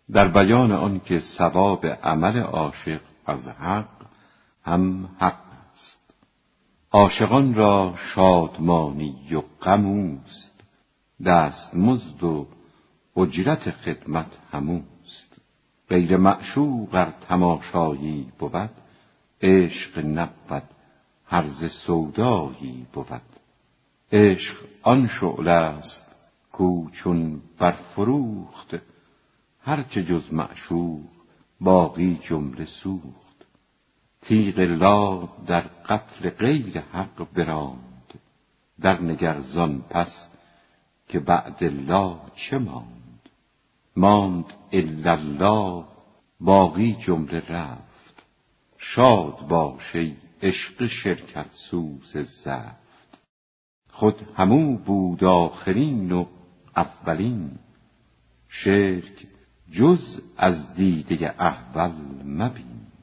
در بیان آن که ثواب عمل عاشق از حق هم حق است. عاشقان را شادمانی و غم اوست، دستمزد و اجرت خدمت هموست. غیر معشوق ار تماشایی بود، عشق نبود هرزه سودایی بود. عشق آن شعله است کو چون برفروخت، هرچه جز معشوق باقی جمله سوخت. تیغ لا در قتل غیر حق براند، در نگر زان پس که بعد لا چه ماند. ماند الا الله، باقی جمله رفت. شاد باش ای عشق شرکت سوز زفت. خود همو بود آخرین و اولین، شرک جز از دیده احول مبین.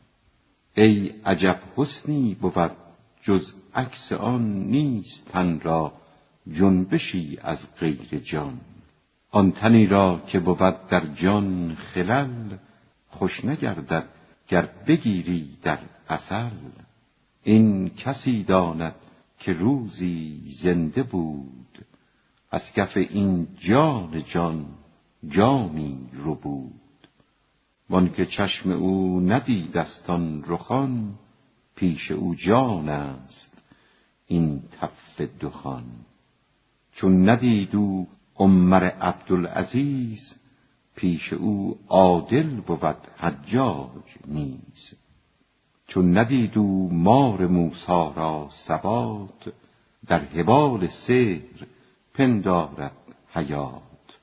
ای عجب حسنی بود جز عکس آن، نیست تن را جنبشی از غیر جان. آن تنی را که بود در جان خلل، خوش نگردد گر بگیری در عسل. این کسی داند که روزی زنده بود، از کف این جان جان جامی ربود. وان که چشم او ندیدست آن رخان، پیش او جان است این تف دخان. چون ندید او عمر عبدالعزیز، پیش او عادل بود حجاج نیز. چون ندید او مار موسی را ثبات، در حبال سحر پندارد حیات.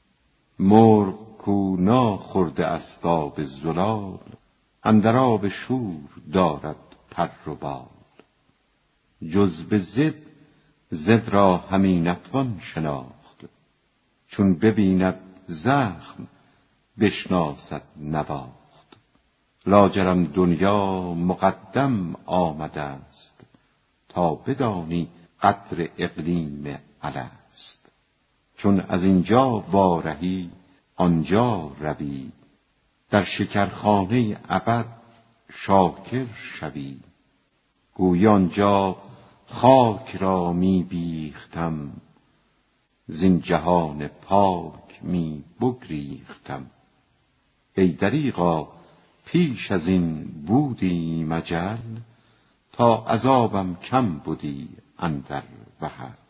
مرغ کو ناخورده است آب زلال، اندر آب شور دارد پر و بال. جز به ضد ضد را همی نتوان شناخت، چون ببیند زخم بشناسد نواخت. لاجرم دنیا مقدم آمده است، تا بدانی قدر اقلیم الست. چون از اینجا وارهی آنجا روی، در شکرخانه ابد شاکر شوی. گویی آنجا خاک را می بیختم، زین جهان پاک می بگریختم. ای دریغا پیش از این بودی مجل، تا عذابم کم بودی اندر وحل.